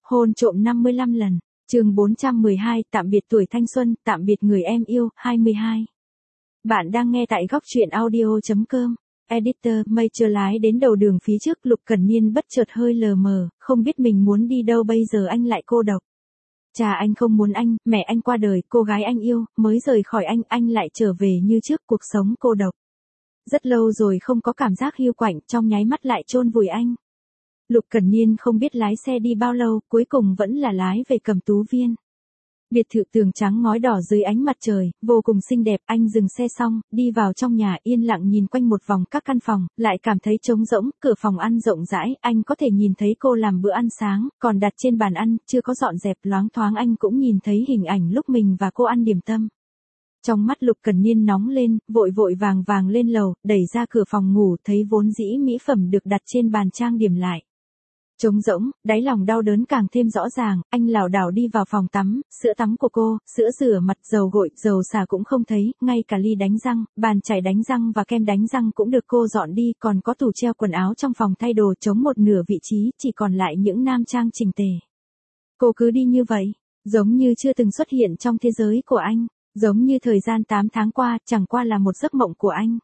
Hôn trộm 55 lần. Chương 412, tạm biệt tuổi thanh xuân, tạm biệt người em yêu, 22. Bạn đang nghe tại góc truyện audio.com. Editor, mây chưa lái đến đầu đường phía trước, Lục Cẩn Niên bất chợt hơi lờ mờ, không biết mình muốn đi đâu bây giờ. Anh lại cô độc. Cha anh không muốn anh, mẹ anh qua đời, cô gái anh yêu, mới rời khỏi anh lại trở về như trước, cuộc sống cô độc. Rất lâu rồi không có cảm giác hiu quạnh, trong nháy mắt lại chôn vùi anh. Lục Cẩn Niên không biết lái xe đi bao lâu, cuối cùng vẫn là lái về Cẩm Tú Viên. Biệt thự tường trắng ngói đỏ dưới ánh mặt trời, vô cùng xinh đẹp. Anh dừng xe xong, đi vào trong nhà, yên lặng nhìn quanh một vòng các căn phòng, lại cảm thấy trống rỗng. Cửa phòng ăn rộng rãi, anh có thể nhìn thấy cô làm bữa ăn sáng, còn đặt trên bàn ăn, chưa có dọn dẹp. Loáng thoáng anh cũng nhìn thấy hình ảnh lúc mình và cô ăn điểm tâm. Trong mắt Lục Cẩn Niên nóng lên, vội vội vàng vàng lên lầu, đẩy ra cửa phòng ngủ, thấy vốn dĩ mỹ phẩm được đặt trên bàn trang điểm lại trống rỗng, đáy lòng đau đớn càng thêm rõ ràng. Anh lảo đảo đi vào phòng tắm, sữa tắm của cô, sữa rửa mặt, dầu gội, dầu xả cũng không thấy, ngay cả ly đánh răng, bàn chải đánh răng và kem đánh răng cũng được cô dọn đi, còn có tủ treo quần áo trong phòng thay đồ trống một nửa vị trí, chỉ còn lại những nam trang chỉnh tề. Cô cứ đi như vậy, giống như chưa từng xuất hiện trong thế giới của anh, giống như thời gian 8 tháng qua chẳng qua là một giấc mộng của anh.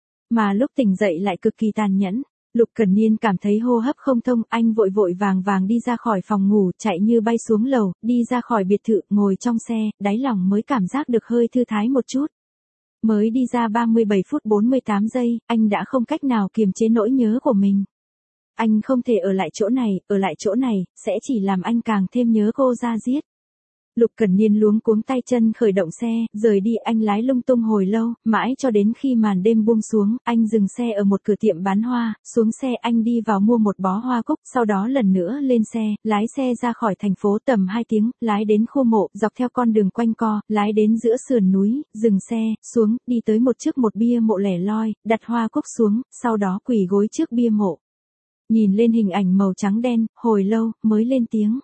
Mà lúc tỉnh dậy lại cực kỳ tàn nhẫn. Lục Cẩn Niên cảm thấy hô hấp không thông, anh vội vội vàng vàng đi ra khỏi phòng ngủ, chạy như bay xuống lầu, đi ra khỏi biệt thự, ngồi trong xe, đáy lòng mới cảm giác được hơi thư thái một chút. Mới đi ra 37 phút 48 giây, anh đã không cách nào kiềm chế nỗi nhớ của mình. Anh không thể ở lại chỗ này, sẽ chỉ làm anh càng thêm nhớ cô ra giết. Lục Cẩn Niên luống cuống tay chân khởi động xe, rời đi. Anh lái lung tung hồi lâu, mãi cho đến khi màn đêm buông xuống, anh dừng xe ở một cửa tiệm bán hoa, xuống xe anh đi vào mua một bó hoa cúc, sau đó lần nữa lên xe, lái xe ra khỏi thành phố tầm 2 tiếng, lái đến khu mộ, dọc theo con đường quanh co, lái đến giữa sườn núi, dừng xe, xuống, đi tới trước một bia mộ lẻ loi, đặt hoa cúc xuống, sau đó quỳ gối trước bia mộ. Nhìn lên hình ảnh màu trắng đen, hồi lâu, mới lên tiếng.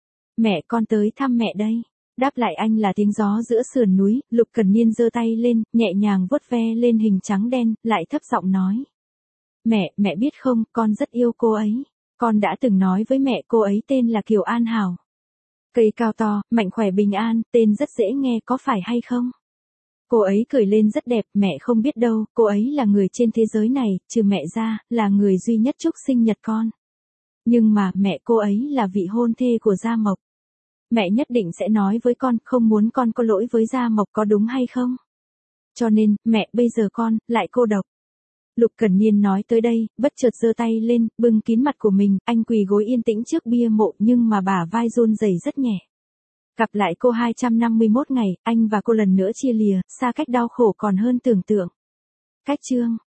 Mẹ con tới thăm mẹ đây. Đáp lại anh là tiếng gió giữa sườn núi. Lục Cẩn Niên giơ tay lên, nhẹ nhàng vuốt ve lên hình trắng đen, lại thấp giọng nói. Mẹ biết không, con rất yêu cô ấy. Con đã từng nói với mẹ cô ấy tên là Kiều An Hảo. Cây cao to, mạnh khỏe bình an, tên rất dễ nghe có phải hay không? Cô ấy cười lên rất đẹp, mẹ không biết đâu, cô ấy là người trên thế giới này, trừ mẹ ra, là người duy nhất chúc sinh nhật con. Nhưng mà mẹ cô ấy là vị hôn thê của Gia Mộc. Mẹ nhất định sẽ nói với con, không muốn con có lỗi với Gia Mộc, có đúng hay không? Cho nên, mẹ bây giờ con, lại cô độc. Lục Cẩn Niên nói tới đây, bất chợt giơ tay lên, bưng kín mặt của mình, anh quỳ gối yên tĩnh trước bia mộ nhưng mà bả vai run rẩy rất nhẹ. Gặp lại cô 251 ngày, anh và cô lần nữa chia lìa, xa cách đau khổ còn hơn tưởng tượng. Cách chương.